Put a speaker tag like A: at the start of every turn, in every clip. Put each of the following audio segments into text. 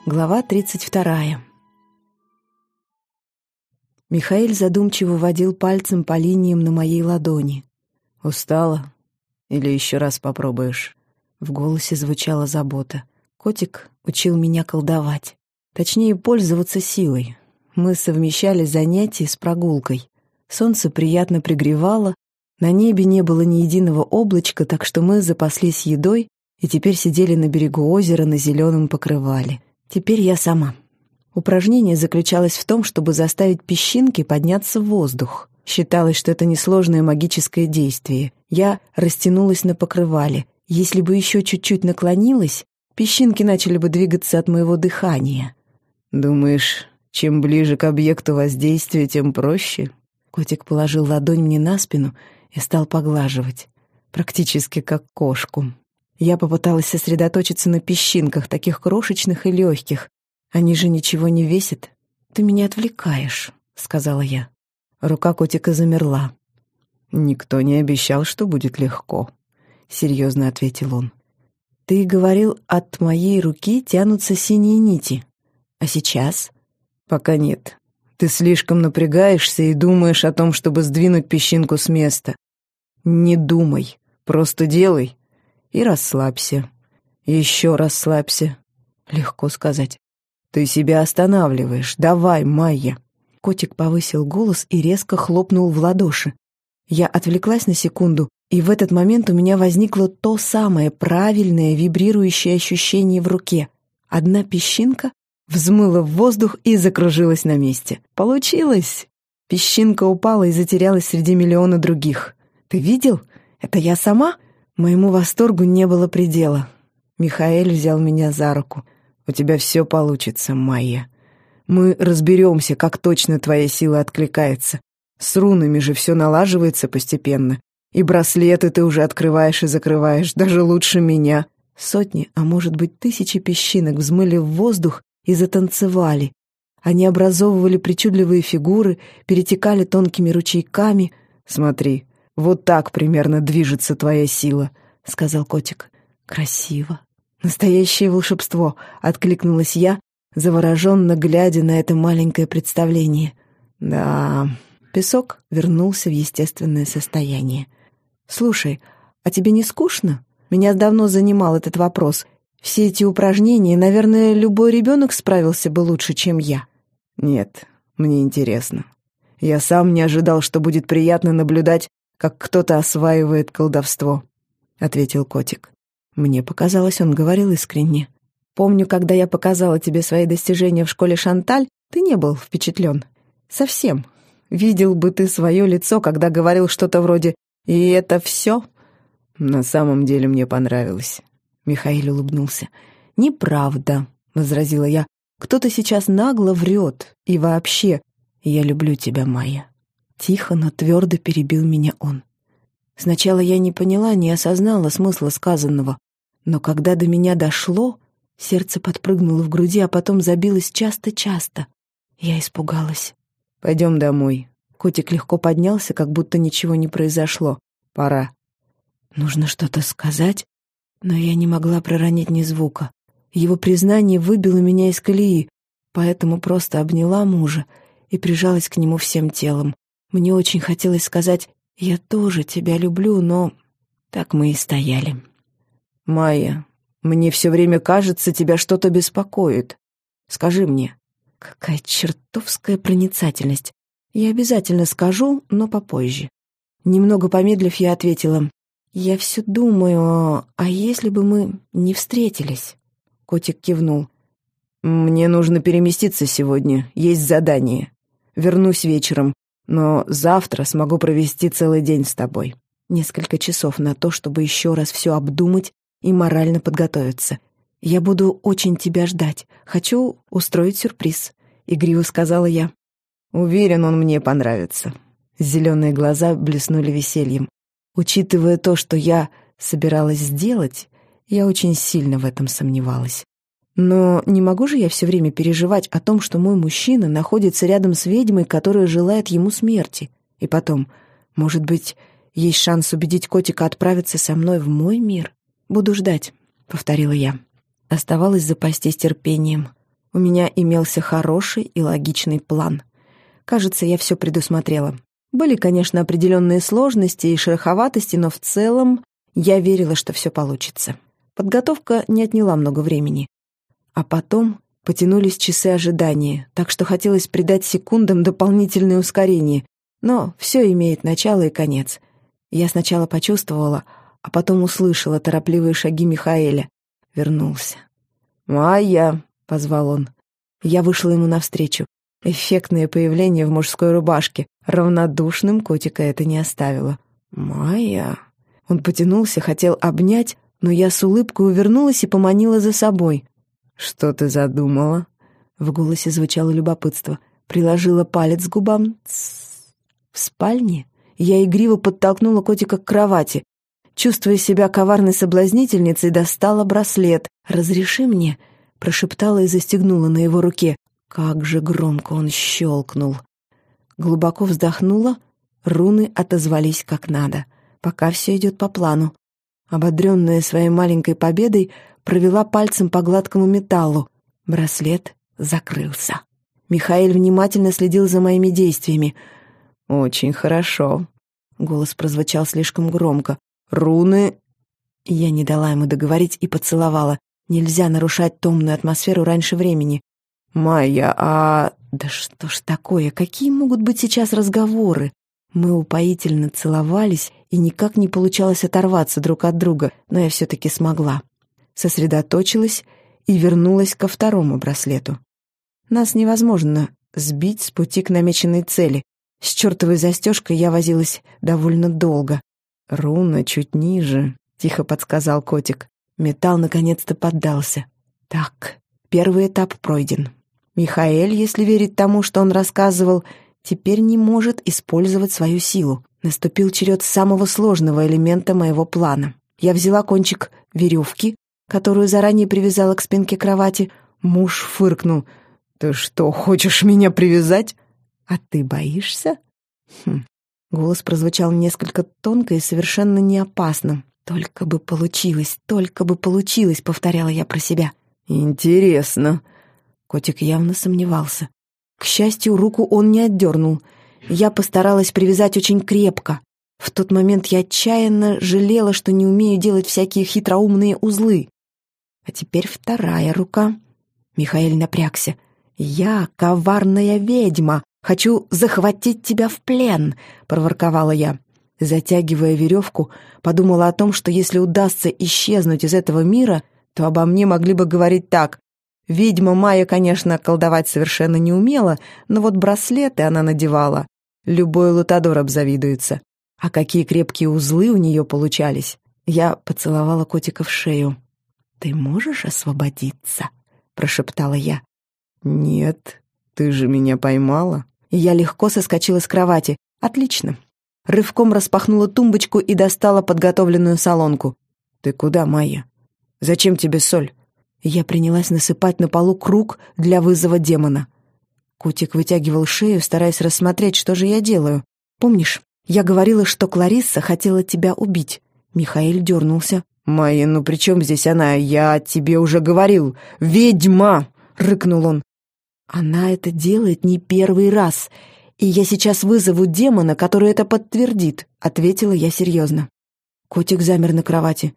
A: Глава 32. Михаэль задумчиво водил пальцем по линиям на моей ладони.
B: «Устала? Или еще раз попробуешь?»
A: В голосе звучала забота. Котик учил меня колдовать. Точнее, пользоваться силой. Мы совмещали занятия с прогулкой. Солнце приятно пригревало, на небе не было ни единого облачка, так что мы запаслись едой и теперь сидели на берегу озера на зеленом покрывале. Теперь я сама. Упражнение заключалось в том, чтобы заставить песчинки подняться в воздух. Считалось, что это несложное магическое действие. Я растянулась на покрывале. Если бы еще чуть-чуть наклонилась, песчинки начали бы двигаться от моего дыхания.
B: «Думаешь, чем ближе к объекту воздействия, тем проще?»
A: Котик положил ладонь мне на спину и стал поглаживать, практически как кошку. Я попыталась сосредоточиться на песчинках, таких крошечных и легких. Они же ничего не весят. «Ты меня отвлекаешь», — сказала я. Рука котика замерла.
B: «Никто не обещал, что будет легко», — серьезно ответил он.
A: «Ты говорил, от моей руки тянутся синие нити. А сейчас?»
B: «Пока нет. Ты слишком напрягаешься и думаешь о том, чтобы сдвинуть песчинку с места. Не думай, просто делай. И расслабься. Еще расслабься».
A: Легко сказать.
B: «Ты себя останавливаешь. Давай, Майя».
A: Котик повысил голос и резко хлопнул в ладоши. Я отвлеклась на секунду, и в этот момент у меня возникло то самое правильное вибрирующее ощущение в руке. Одна песчинка взмыла в воздух и закружилась на месте. Получилось! Песчинка упала и затерялась среди миллиона других. «Ты видел? Это я сама?» Моему восторгу не было предела. Михаэль взял меня за руку.
B: «У тебя все получится, Майя. Мы разберемся, как точно твоя сила откликается. С рунами же все налаживается постепенно. И браслеты ты уже открываешь и закрываешь, даже лучше меня».
A: Сотни, а может быть тысячи песчинок взмыли в воздух и затанцевали. Они образовывали причудливые фигуры, перетекали тонкими ручейками.
B: «Смотри, вот так примерно движется твоя сила», —
A: сказал котик. «Красиво. Настоящее волшебство», — откликнулась я, завороженно глядя на это маленькое представление.
B: «Да...»
A: Песок вернулся в естественное состояние. «Слушай, а тебе не скучно? Меня давно занимал этот вопрос. Все эти упражнения, наверное, любой ребенок справился бы лучше, чем я».
B: «Нет, мне интересно. Я сам не ожидал, что будет приятно наблюдать, как кто-то осваивает колдовство», — ответил котик.
A: Мне показалось, он говорил искренне. «Помню, когда я показала тебе свои достижения в школе Шанталь, ты не был впечатлен. Совсем. Видел бы ты свое лицо, когда говорил что-то вроде «И это все?»
B: «На самом деле мне понравилось».
A: Михаил улыбнулся. «Неправда», — возразила я. «Кто-то сейчас нагло врет. И вообще, я люблю тебя, Майя». Тихо, но твердо перебил меня он. Сначала я не поняла, не осознала смысла сказанного. Но когда до меня дошло, сердце подпрыгнуло в груди, а потом забилось часто-часто. Я испугалась.
B: «Пойдем домой».
A: Котик легко поднялся, как будто ничего не произошло.
B: «Пора».
A: Нужно что-то сказать, но я не могла проронить ни звука. Его признание выбило меня из колеи, поэтому просто обняла мужа и прижалась к нему всем телом. Мне очень хотелось сказать «Я тоже тебя люблю», но так мы и стояли.
B: «Майя, мне все время кажется, тебя что-то беспокоит. Скажи мне».
A: Какая чертовская проницательность. Я обязательно скажу, но попозже. Немного помедлив, я ответила: «Я все думаю, а если бы мы не встретились?» Котик кивнул.
B: «Мне нужно переместиться сегодня, есть задание. Вернусь вечером, но завтра смогу провести целый день с тобой».
A: Несколько часов на то, чтобы еще раз все обдумать и морально подготовиться. «Я буду очень тебя ждать. Хочу устроить сюрприз», — игриво сказала я.
B: «Уверен, он мне понравится».
A: Зеленые глаза блеснули весельем. Учитывая то, что я собиралась сделать, я очень сильно в этом сомневалась. Но не могу же я все время переживать о том, что мой мужчина находится рядом с ведьмой, которая желает ему смерти. И потом, может быть, есть шанс убедить котика отправиться со мной в мой мир? «Буду ждать», — повторила я. Оставалось запастись терпением. У меня имелся хороший и логичный план. Кажется, я все предусмотрела. Были, конечно, определенные сложности и шероховатости, но в целом я верила, что все получится. Подготовка не отняла много времени. А потом потянулись часы ожидания, так что хотелось придать секундам дополнительное ускорение. Но все имеет начало и конец. Я сначала почувствовала, а потом услышала торопливые шаги Михаэля. Вернулся. «Майя!» — позвал он. Я вышла ему навстречу. Эффектное появление в мужской рубашке. Равнодушным котика это не оставило. «Майя!» Он потянулся, хотел обнять, но я с улыбкой увернулась и поманила за собой. «Что ты задумала?» В голосе звучало любопытство. Приложила палец к губам. «Тссс». В спальне я игриво подтолкнула котика к кровати. Чувствуя себя коварной соблазнительницей, достала браслет. «Разреши мне», — прошептала и застегнула на его руке. Как же громко он щелкнул. Глубоко вздохнула, руны отозвались как надо. Пока все идет по плану. Ободренная своей маленькой победой, провела пальцем по гладкому металлу. Браслет закрылся. Михаэль внимательно следил за моими действиями. «Очень хорошо». Голос прозвучал слишком громко. «Руны...» Я не дала ему договорить и поцеловала. Нельзя нарушать томную атмосферу раньше времени. «Майя, а...» «Да что ж такое? Какие могут быть сейчас разговоры?» Мы упоительно целовались, и никак не получалось оторваться друг от друга, но я все-таки смогла. Сосредоточилась и вернулась ко второму браслету. Нас невозможно сбить с пути к намеченной цели. С чертовой застежкой я возилась довольно долго. «Руна чуть ниже», — тихо подсказал котик. Металл наконец-то поддался. Так, первый этап пройден. Михаэль, если верить тому, что он рассказывал, теперь не может использовать свою силу. Наступил черед самого сложного элемента моего плана. Я взяла кончик веревки, которую заранее привязала к спинке кровати. Муж фыркнул. «Ты что, хочешь меня привязать?» «А ты боишься?» Голос прозвучал несколько тонко и совершенно не опасно. «Только бы получилось, — повторяла я про себя. «Интересно». Котик явно сомневался. К счастью, руку он не отдернул. Я постаралась привязать очень крепко. В тот момент я отчаянно жалела, что не умею делать всякие хитроумные узлы. А теперь вторая рука. Михаэль напрягся. «Я коварная ведьма, хочу захватить тебя в плен», — проворковала я. Затягивая веревку, подумала о том, что если удастся исчезнуть из этого мира, то обо мне могли бы говорить так. Ведьма Майя, конечно, колдовать совершенно не умела, но вот браслеты она надевала. Любой лутадор обзавидуется. А какие крепкие узлы у нее получались. Я поцеловала котика в шею. «Ты можешь освободиться?» — прошептала я. «Нет, ты же меня поймала». Я легко соскочила с кровати. «Отлично». Рывком распахнула тумбочку и достала подготовленную солонку. «Ты куда, Майя? Зачем тебе соль?» Я принялась насыпать на полу круг для вызова демона. Котик вытягивал шею, стараясь рассмотреть, что же я делаю. «Помнишь, я говорила, что Кларисса хотела тебя убить?» Михаэль дернулся. «Майя, ну при чем здесь она? Я тебе уже говорил. Ведьма!» — рыкнул он. «Она это делает не первый раз, и я сейчас вызову демона, который это подтвердит», — ответила я серьезно. Котик замер на кровати.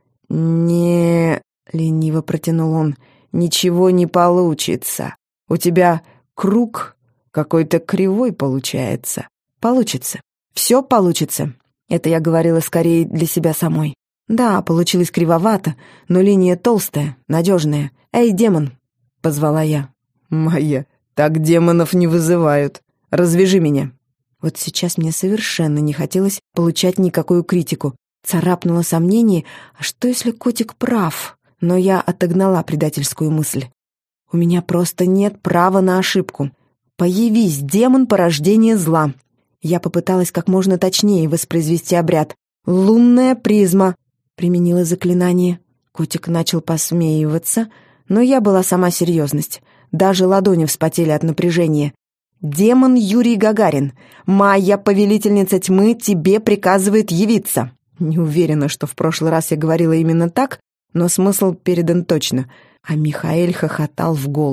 A: «Не...» — лениво протянул он. «Ничего не получится. У тебя круг какой-то кривой получается». «Получится. Все получится». Это я говорила скорее для себя самой. Да, получилось кривовато, но линия толстая, надежная. «Эй, демон!» — позвала я. «Майя, так демонов не вызывают. Развяжи меня». Вот сейчас мне совершенно не хотелось получать никакую критику. Царапнуло сомнение, а что если котик прав? Но я отогнала предательскую мысль. У меня просто нет права на ошибку. «Появись, демон порождения зла!» Я попыталась как можно точнее воспроизвести обряд. «Лунная призма!» — применила заклинание. Котик начал посмеиваться, но я была сама серьезность. Даже ладони вспотели от напряжения. «Демон Юрий Гагарин! Майя, повелительница тьмы, тебе приказывает явиться!» Не уверена, что в прошлый раз я говорила именно так, но смысл передан точно. А Михаэль хохотал в голос.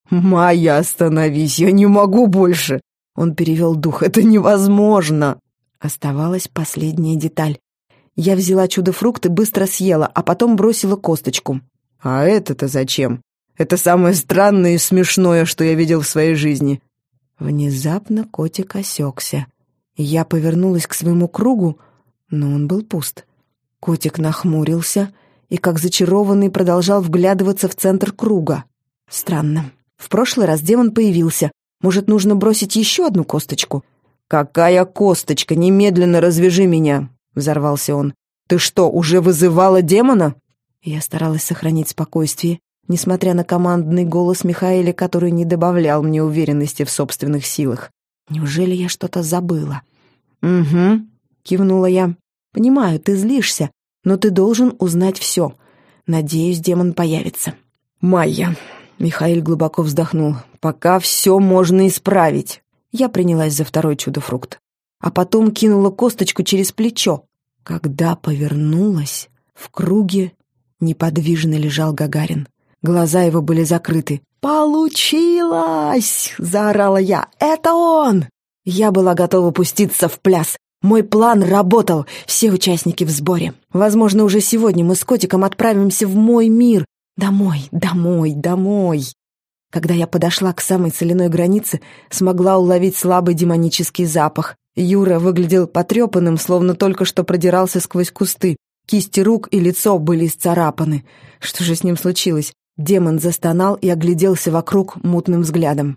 B: «Майя, остановись, я не могу больше!» Он перевел дух. «Это невозможно!» Оставалась последняя деталь. Я взяла чудо-фрукт и быстро съела, а потом бросила косточку. «А это-то зачем? Это самое странное и смешное, что я видел в своей жизни». Внезапно котик осекся. Я повернулась к своему кругу, но он был пуст. Котик нахмурился и, как зачарованный, продолжал вглядываться в центр круга. Странно. В прошлый раз демон появился. Может, нужно бросить еще одну косточку? «Какая косточка? Немедленно развяжи меня!» — взорвался он. «Ты что, уже вызывала демона?» Я старалась сохранить спокойствие, несмотря на командный голос Михаэля, который не добавлял мне уверенности в собственных силах. Неужели я что-то забыла? «Угу», — кивнула я. «Понимаю, ты злишься, но ты должен узнать все. Надеюсь, демон появится». «Майя», — Михаэль глубоко вздохнул, — «пока все можно исправить». Я принялась за второй чудо-фрукт, а потом кинула косточку через плечо. Когда повернулась, в круге неподвижно лежал Гагарин. Глаза его были закрыты. «Получилось!» — заорала я. «Это он!» Я была готова пуститься в пляс. Мой план работал, все участники в сборе. Возможно, уже сегодня мы с котиком отправимся в мой мир. Домой, домой, домой. Когда я подошла к самой соляной границе, смогла уловить слабый демонический запах. Юра выглядел потрепанным, словно только что продирался сквозь кусты. Кисти рук и лицо были исцарапаны. Что же с ним случилось? Демон застонал и огляделся вокруг мутным взглядом.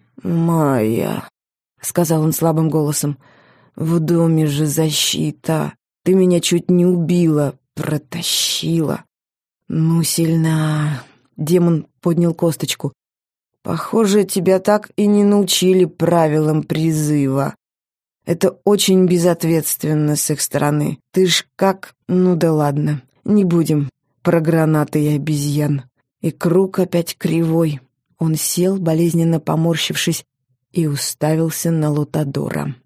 B: «Майя», — сказал он слабым голосом, — «в доме же защита. Ты меня чуть не убила, протащила». «Ну, сильна». Демон поднял косточку. «Похоже, тебя так и не научили правилам призыва. Это очень безответственно с их стороны. Ты ж как... Ну да ладно, не будем про гранаты и обезьян». И круг опять кривой. Он сел, болезненно поморщившись, и уставился на Лутадора.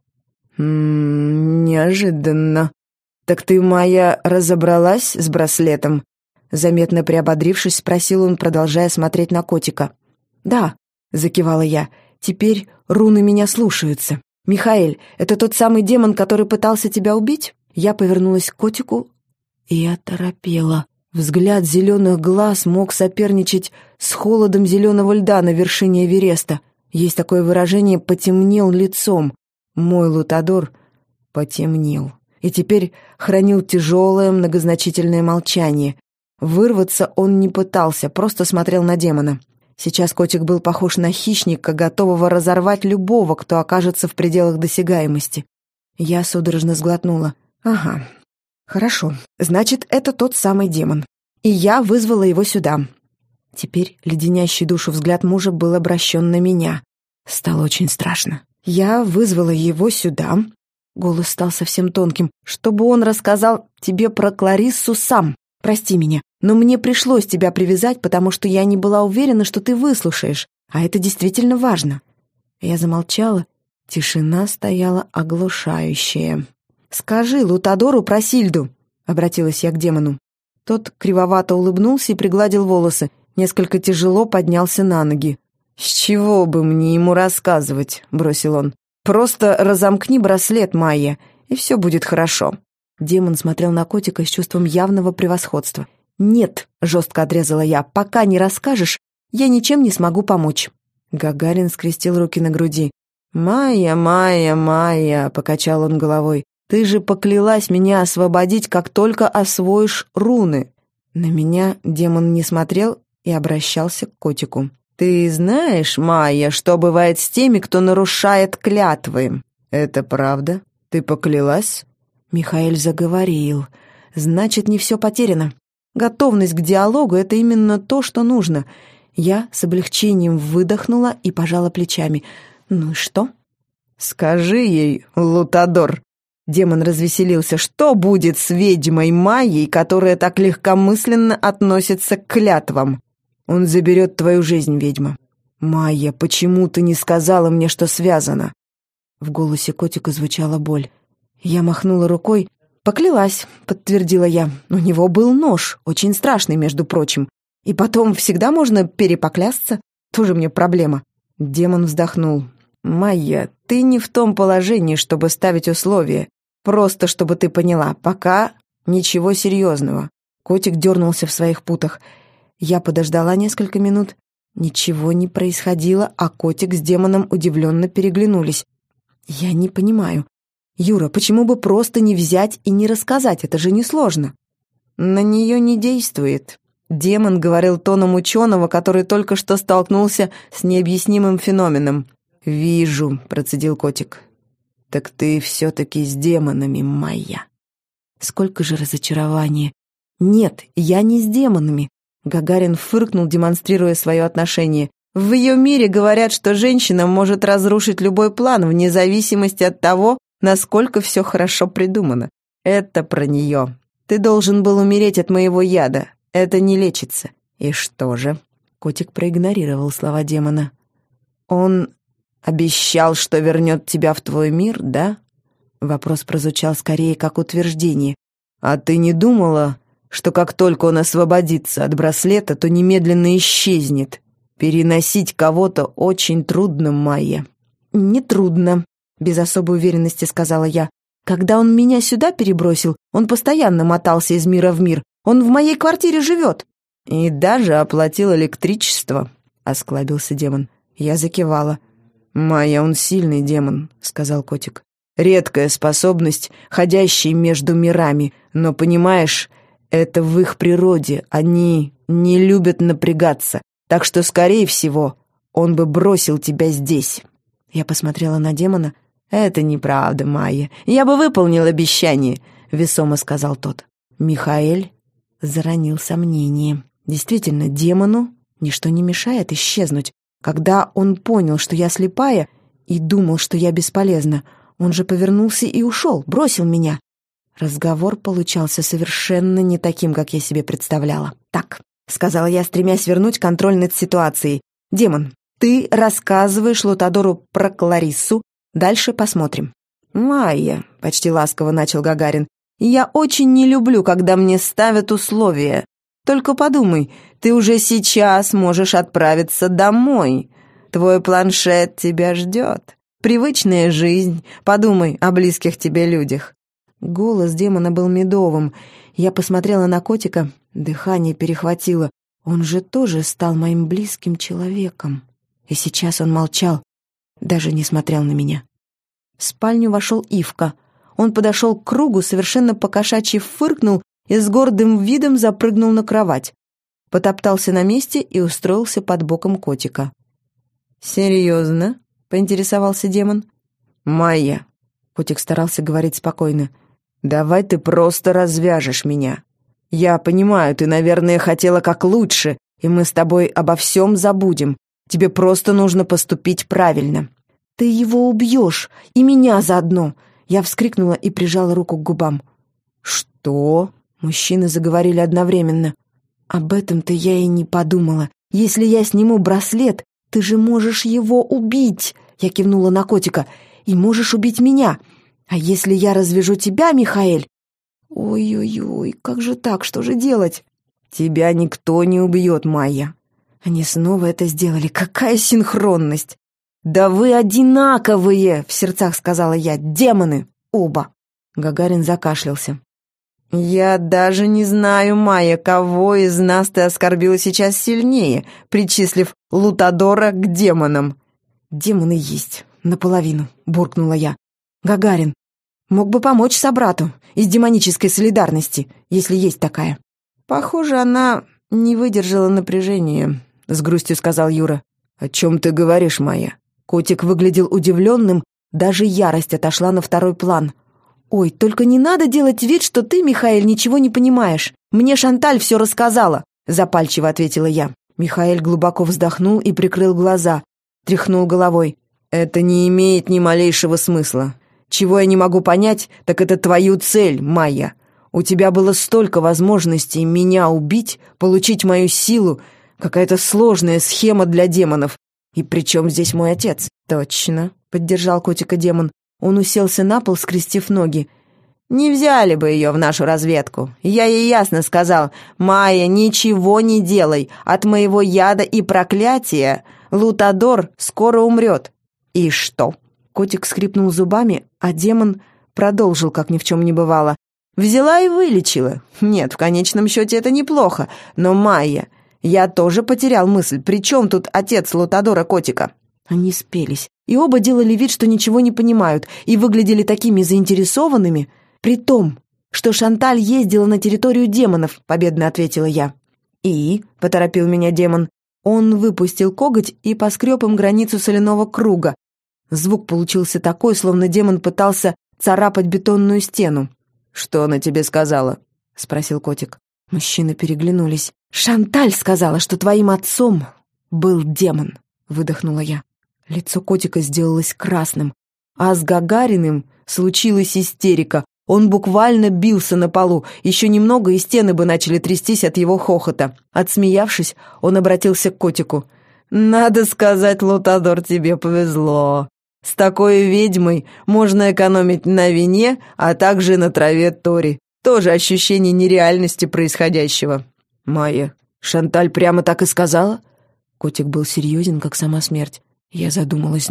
B: «Неожиданно. Так ты, Майя, разобралась с браслетом?» Заметно приободрившись, спросил он, продолжая смотреть на котика. «Да», — закивала я, — «теперь руны меня слушаются. Михаэль, это тот самый демон, который пытался тебя убить?» Я повернулась к котику и оторопела. Взгляд зеленых глаз мог соперничать с холодом зеленого льда на вершине Эвереста. Есть такое выражение «потемнел лицом». Мой Лутадор потемнел и теперь хранил тяжелое многозначительное молчание. Вырваться он не пытался, просто смотрел на демона. Сейчас котик был похож на хищника, готового разорвать любого, кто окажется в пределах досягаемости. Я судорожно сглотнула. «Ага, хорошо. Значит, это тот самый демон. И я вызвала его сюда». Теперь леденящий душу взгляд мужа был обращен на меня. Стало очень страшно. «Я вызвала его сюда». Голос стал совсем тонким. «Чтобы он рассказал тебе про Клариссу сам. Прости меня, но мне пришлось тебя привязать, потому что я не была уверена, что ты выслушаешь. А это действительно важно». Я замолчала. Тишина стояла оглушающая. «Скажи Лутадору про Сильду», — обратилась я к демону. Тот кривовато улыбнулся и пригладил волосы. Несколько тяжело поднялся на ноги. «С чего бы мне ему рассказывать?» — бросил он. «Просто разомкни браслет, Майя, и все будет хорошо». Демон смотрел на котика с чувством явного превосходства. «Нет», — жестко отрезала я, — «пока не расскажешь, я ничем не смогу помочь». Гагарин скрестил руки на груди. «Майя, Майя, Майя», — покачал он головой, — «ты же поклялась меня освободить, как только освоишь руны». На меня демон не смотрел и обращался к котику. «Ты знаешь, Майя, что бывает с теми, кто нарушает клятвы?» «Это правда? Ты поклялась?» Михаэль заговорил. «Значит, не все потеряно. Готовность к диалогу — это именно то, что нужно». Я с облегчением выдохнула и пожала плечами. «Ну и что?» «Скажи ей, Лутадор». Демон развеселился. «Что будет с ведьмой Майей, которая так легкомысленно относится к клятвам?» «Он заберет твою жизнь, ведьма». «Майя, почему ты не сказала мне, что связано?» В голосе котика звучала боль. Я махнула рукой. «Поклялась», — подтвердила я. «У него был нож, очень страшный, между прочим. И потом всегда можно перепоклясться. тоже мне проблема». Демон вздохнул. «Майя, ты не в том положении, чтобы ставить условия. Просто чтобы ты поняла, пока ничего серьезного». Котик дернулся в своих путах. Я подождала несколько минут. Ничего не происходило, а котик с демоном удивленно переглянулись. «Я не понимаю. Юра, почему бы просто не взять и не рассказать? Это же несложно». «На нее не действует». Демон говорил тоном ученого, который только что столкнулся с необъяснимым феноменом. «Вижу», — процедил котик. «Так ты все-таки с демонами, Майя». Сколько же разочарования. «Нет, я не с демонами». Гагарин фыркнул, демонстрируя свое отношение. «В ее мире говорят, что женщина может разрушить любой план, вне зависимости от того, насколько все хорошо придумано. Это про нее. Ты должен был умереть от моего яда. Это не лечится». «И что же?» Котик проигнорировал слова демона. «Он обещал, что вернет тебя в твой мир, да?» Вопрос прозвучал скорее как утверждение. «А ты не думала, что как только он освободится от браслета, то немедленно исчезнет? Переносить кого-то очень трудно, Майя». «Не трудно», — без особой уверенности сказала я. «Когда он меня сюда перебросил, он постоянно мотался из мира в мир. Он в моей квартире живет». «И даже оплатил электричество», — осклабился демон. Я закивала. «Майя, он сильный демон», — сказал котик. «Редкая способность, ходящая между мирами. Но, понимаешь, это в их природе. Они не любят напрягаться. Так что, скорее всего, он бы бросил тебя здесь». Я посмотрела на демона. «Это неправда, Майя. Я бы выполнил обещание», — весомо сказал тот. Михаэль заронил сомнение. Действительно, демону ничто не мешает исчезнуть. Когда он понял, что я слепая, и думал, что я бесполезна, он же повернулся и ушел, бросил меня. Разговор получался совершенно не таким, как я себе представляла. «Так», — сказала я, стремясь вернуть контроль над ситуацией. «Демон, ты рассказываешь Лутадору про Клариссу. Дальше посмотрим». «Майя», — почти ласково начал Гагарин, «я очень не люблю, когда мне ставят условия. Только подумай, ты уже сейчас можешь отправиться домой. Твой планшет тебя ждет. Привычная жизнь. Подумай о близких тебе людях». Голос демона был медовым. Я посмотрела на котика, дыхание перехватило. Он же тоже стал моим близким человеком. И сейчас он молчал, даже не смотрел на меня. В спальню вошел Ивка. Он подошел к кругу, совершенно по-кошачьи фыркнул и с гордым видом запрыгнул на кровать. Потоптался на месте и устроился под боком котика. «Серьезно?» — поинтересовался демон. «Майя», — котик старался говорить спокойно, «давай ты просто развяжешь меня. Я понимаю, ты, наверное, хотела как лучше, и мы с тобой обо всем забудем. Тебе просто нужно поступить правильно». «Ты его убьешь, и меня заодно!» Я вскрикнула и прижала руку к губам. «Что?» Мужчины заговорили одновременно. «Об этом-то я и не подумала. Если я сниму браслет, ты же можешь его убить!» Я кивнула на котика. «И можешь убить меня. А если я развяжу тебя, Михаэль?» «Ой-ой-ой, как же так? Что же делать?» «Тебя никто не убьет, Майя». Они снова это сделали. Какая синхронность! «Да вы одинаковые!» — в сердцах сказала я. «Демоны! Оба!» Гагарин закашлялся. «Я даже не знаю, Майя, кого из нас ты оскорбила сейчас сильнее, причислив Лутадора к демонам». «Демоны есть, наполовину», — буркнула я. «Гагарин мог бы помочь собрату из демонической солидарности, если есть такая». «Похоже, она не выдержала напряжения», — с грустью сказал Юра. «О чем ты говоришь, Майя?» Котик выглядел удивленным, даже ярость отошла на второй план. «Ой, только не надо делать вид, что ты, Михаэль, ничего не понимаешь. Мне Шанталь все рассказала», — запальчиво ответила я. Михаэль глубоко вздохнул и прикрыл глаза, тряхнул головой. «Это не имеет ни малейшего смысла. Чего я не могу понять, так это твою цель, Майя. У тебя было столько возможностей меня убить, получить мою силу, какая-то сложная схема для демонов. И при чем здесь мой отец?» «Точно», — поддержал котика демон. Он уселся на пол, скрестив ноги. «Не взяли бы ее в нашу разведку. Я ей ясно сказал: Майя, ничего не делай. От моего яда и проклятия
A: Лутадор скоро умрет». «И что?»
B: Котик скрипнул зубами, а демон продолжил, как ни в чем не бывало.
A: «Взяла и вылечила. Нет, в конечном счете это неплохо. Но, Майя, я тоже потерял мысль. При чем тут отец Лутадора Котика?»
B: Они спелись, и оба делали вид, что ничего не понимают, и выглядели такими заинтересованными. «При том, что Шанталь ездила на территорию демонов», — победно ответила я.
A: «И?» — поторопил меня демон.
B: Он выпустил коготь и поскреб им границу соляного круга. Звук получился такой, словно демон пытался царапать бетонную стену.
A: «Что она тебе сказала?»
B: — спросил котик. Мужчины переглянулись. «Шанталь сказала, что твоим отцом был демон», — выдохнула я. Лицо котика сделалось красным, а с Гагариным случилась истерика. Он буквально бился на полу. Еще немного, и стены бы начали трястись от его хохота. Отсмеявшись, он обратился к котику.
A: «Надо сказать, Лутадор, тебе повезло. С такой ведьмой можно экономить на вине, а также на траве Тори. Тоже ощущение нереальности происходящего».
B: «Майя, Шанталь прямо так и сказала?» Котик был серьезен, как сама смерть. Я задумалась.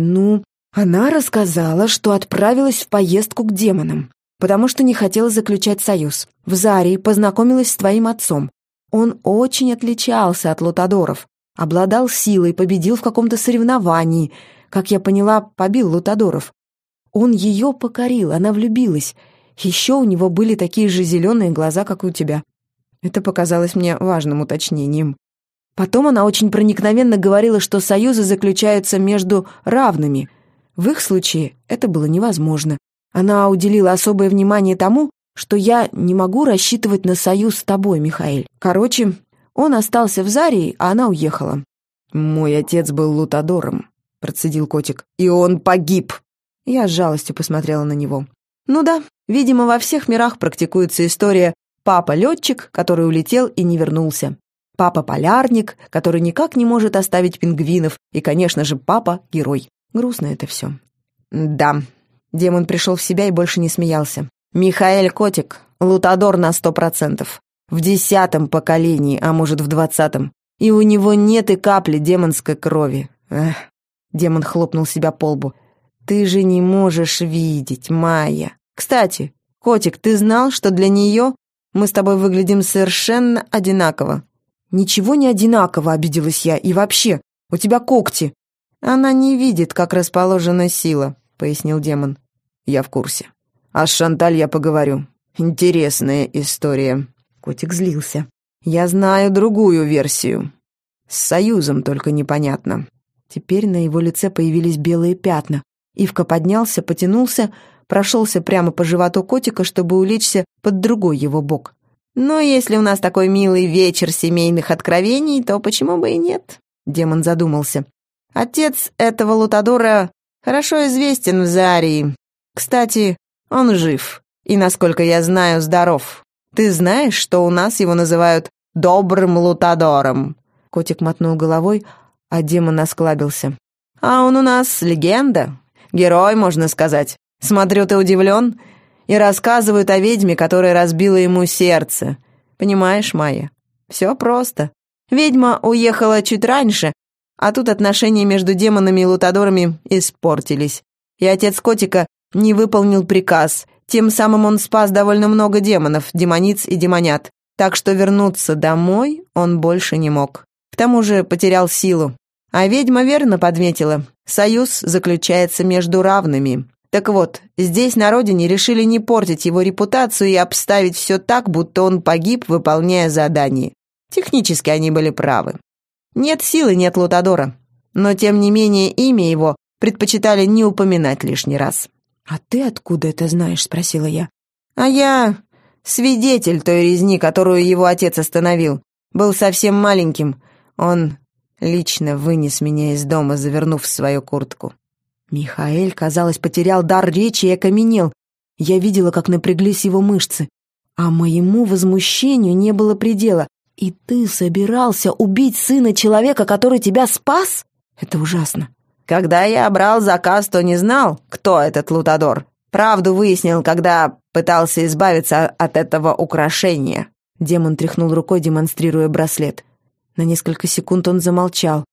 B: Она рассказала, что отправилась в поездку к демонам, потому что не хотела заключать союз. В Зарии познакомилась с твоим отцом. Он очень отличался от Лутадоров, обладал силой, победил в каком-то соревновании. Как я поняла, побил Лутадоров. Он ее покорил, она влюбилась. Еще у него были такие же зеленые глаза, как и у тебя. Это показалось мне важным уточнением. Потом она очень проникновенно говорила, что союзы заключаются между равными. В их случае это было невозможно. Она уделила особое внимание тому, что я не могу рассчитывать на союз с тобой, Михаэль. Короче, он остался в Зарии, а она уехала.
A: «Мой отец был Лутадором», — процедил котик. «И он погиб».
B: Я с жалостью посмотрела на него.
A: «Ну да, видимо, во всех мирах практикуется история «папа-летчик, который улетел и не вернулся». Папа-полярник, который никак не может оставить пингвинов, и, конечно же, папа-герой. Грустно это все.
B: Да. Демон пришел в себя и больше не смеялся.
A: Михаэль Котик, Лутадор на 100%. В 10-м поколении, а может, в 20-м. И у него нет и капли демонской крови. Эх. Демон хлопнул себя по лбу. Ты же не можешь видеть, Майя. Кстати, Котик, ты знал, что для нее мы с тобой выглядим совершенно одинаково?
B: «Ничего не одинаково», — обиделась я. «И вообще, у тебя когти».
A: «Она не видит, как расположена сила», — пояснил демон.
B: «Я в курсе.
A: А с Шанталь я поговорю. Интересная история».
B: Котик злился.
A: «Я знаю другую версию. С союзом только непонятно».
B: Теперь на его лице появились белые пятна. Ивка поднялся, потянулся, прошелся прямо по животу котика, чтобы улечься под другой его бок.
A: «Но если у нас такой милый вечер семейных откровений, то почему бы и нет?» Демон задумался. «Отец этого Лутадора хорошо известен в Зарии. Кстати, он жив и, насколько я знаю, здоров. Ты знаешь, что у нас его называют Добрым Лутадором?»
B: Котик мотнул головой, а демон осклабился.
A: «А он у нас легенда. Герой, можно сказать. Смотрю, ты удивлен?» И рассказывают о ведьме, которая разбила ему сердце. Понимаешь, Майя? Все просто. Ведьма уехала чуть раньше, а тут отношения между демонами и Лутадорами испортились. И отец котика не выполнил приказ. Тем самым он спас довольно много демонов, демониц и демонят. Так что вернуться домой он больше не мог. К тому же потерял силу. А ведьма верно подметила. Союз заключается между равными. Так вот, здесь на родине решили не портить его репутацию и обставить все так, будто он погиб, выполняя задание. Технически они были правы. Нет силы, нет Лутадора. Но, тем не менее, имя его предпочитали не упоминать лишний раз.
B: «А ты откуда это знаешь?» — спросила я.
A: «А я свидетель той резни, которую его отец остановил. Был совсем маленьким. Он лично вынес меня из дома, завернув в свою куртку».
B: Михаэль, казалось, потерял дар речи и окаменел. Я видела, как напряглись его мышцы. А моему возмущению не было предела. «И ты собирался убить сына человека, который тебя спас?» Это ужасно.
A: «Когда я брал заказ, то не знал, кто этот Лутадор. Правду выяснил, когда пытался избавиться от этого украшения».
B: Демон тряхнул рукой, демонстрируя браслет. На несколько секунд он замолчал.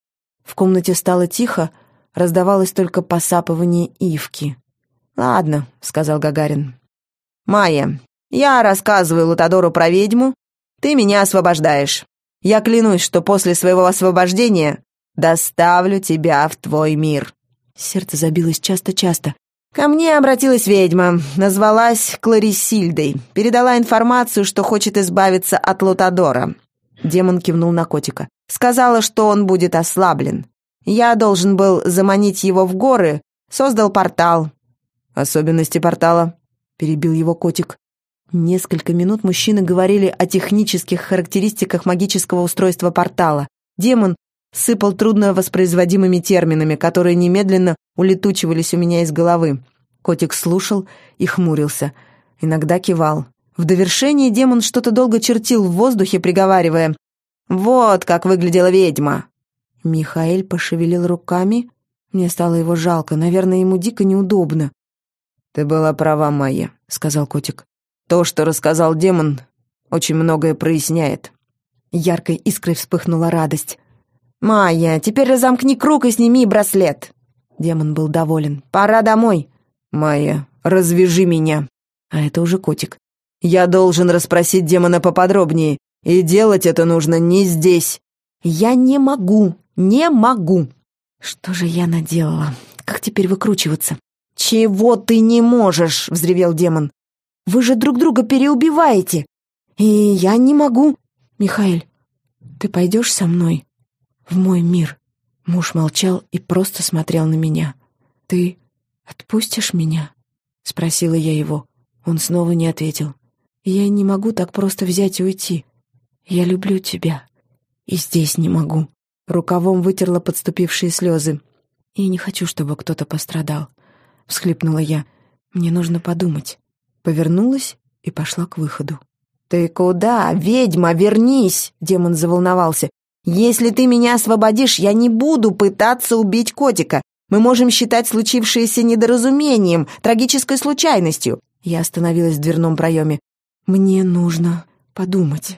A: В комнате стало тихо, раздавалось только посапывание Ивки. «Ладно», — сказал Гагарин. «Майя, я рассказываю Лутадору про ведьму, ты меня освобождаешь. Я клянусь, что после своего освобождения доставлю тебя в твой мир». Сердце забилось часто-часто. «Ко мне обратилась ведьма, назвалась Кларисильдой, передала информацию, что хочет избавиться от Лутадора». Демон кивнул на котика. «Сказала, что он будет ослаблен. Я должен был заманить его в горы, создал портал». «Особенности портала?» — перебил его котик. Несколько минут мужчины говорили о технических характеристиках магического устройства портала. Демон сыпал трудновоспроизводимыми терминами, которые немедленно улетучивались у меня из головы. Котик слушал и хмурился, иногда кивал. В довершение демон что-то долго чертил в воздухе, приговаривая: «Вот как выглядела ведьма». Михаэль пошевелил руками. Мне стало его жалко, наверное, ему дико неудобно. «Ты была права, Майя», — сказал котик. «То, что рассказал демон, очень многое проясняет». Яркой искрой вспыхнула радость. «Майя, теперь разомкни круг и сними браслет». Демон был доволен. «Пора домой». «Майя, развяжи меня». А это уже котик. «Я должен расспросить демона поподробнее, и делать это нужно не здесь». «Я не могу, не могу». Что же я наделала? Как теперь выкручиваться? «Чего ты не можешь?» — взревел демон. «Вы же друг друга переубиваете. И я не могу». «Михаэль, ты пойдешь со мной в мой мир?» Муж молчал и просто смотрел на меня. «Ты отпустишь меня?» — спросила я его. Он снова не ответил. «Я не могу так просто взять и уйти. Я люблю тебя. И здесь не могу». Рукавом вытерла подступившие слезы. «Я не хочу, чтобы кто-то пострадал», — всхлипнула я. «Мне нужно подумать». Повернулась и пошла к выходу. «Ты куда, ведьма, вернись!» — демон заволновался. «Если ты меня освободишь, я не буду пытаться убить котика. Мы можем считать случившееся недоразумением, трагической случайностью». Я остановилась в дверном проеме. «Мне нужно подумать.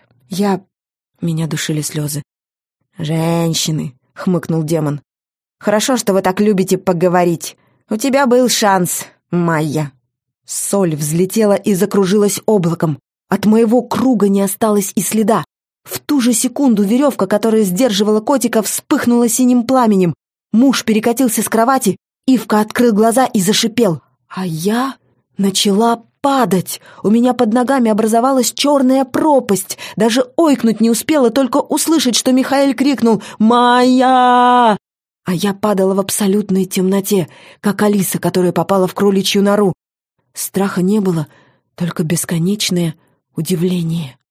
A: Меня душили слезы. «Женщины!» — хмыкнул демон. «Хорошо, что вы так любите поговорить. У тебя был шанс, Майя». Соль взлетела и закружилась облаком. От моего круга не осталось и следа. В ту же секунду веревка, которая сдерживала котика, вспыхнула синим пламенем. Муж перекатился с кровати, Ивка открыл глаза и зашипел. А я начала падать. У меня под ногами образовалась черная пропасть. Даже ойкнуть не успела, только услышать, что Михаэль крикнул «Майя!». А я падала в абсолютной темноте, как Алиса, которая попала в кроличью нору. Страха не было, только бесконечное удивление.